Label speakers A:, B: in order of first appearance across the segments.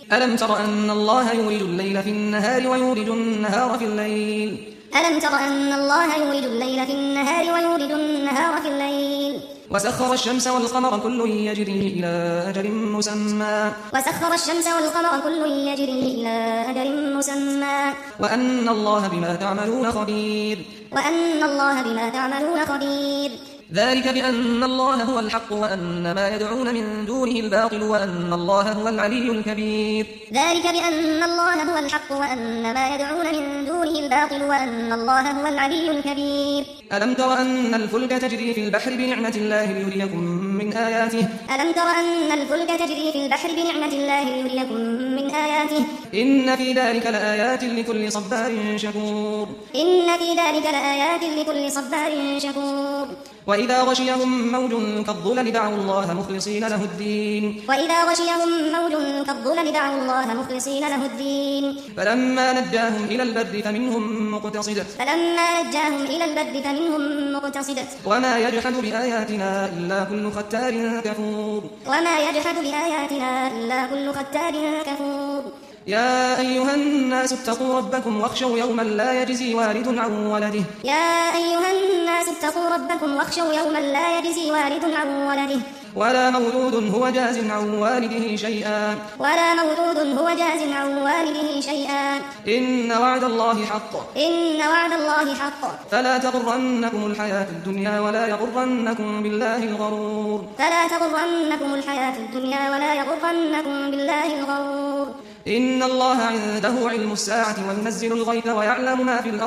A: ألم تر أن الله يولج الليل في النهار ويولج النهار في الليل
B: ألم تر أن الله يولج الليل في النهار ويولج النهار في الليل
A: وسخر الشمس والقمر كل يجري إلى أجل مسمى وأن الله بما تعملون خبير ذلك بأن الله هو الحق وأن ما يدعون من دونه الباطل وأن الله هو العلي الكبير ألم تر أن الفلك تجري في البحر بنعمة الله ليريكم من آياته إن في ذلك لآيات لكل صبار شكور وإذا غشيهم موج كالظلل دعوا الله مخلصين له الدين فلما نجاهم إلى البر فمنهم مقتصد وما يجحد بآياتنا إلا كل ختار كفور يا أيها الناس اتقوا ربكم واخشوا يوما لا يجزي والد عن ولده ولا مولود هو جاز عن والده شيئا إن وعد الله حق فلا تغرنكم الحياة الدنيا ولا يغرنكم بالله الغرور إن الله عنده علم الساعة وينزل الغيث ويعلم ما في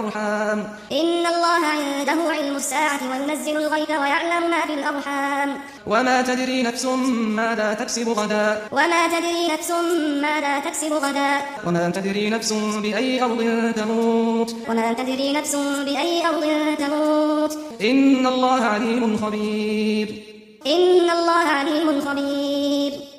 A: الأرحام وما تدري نفس ماذا تكسب غدا وما تدري نفس بأي أرض تموت إن الله عليم خبير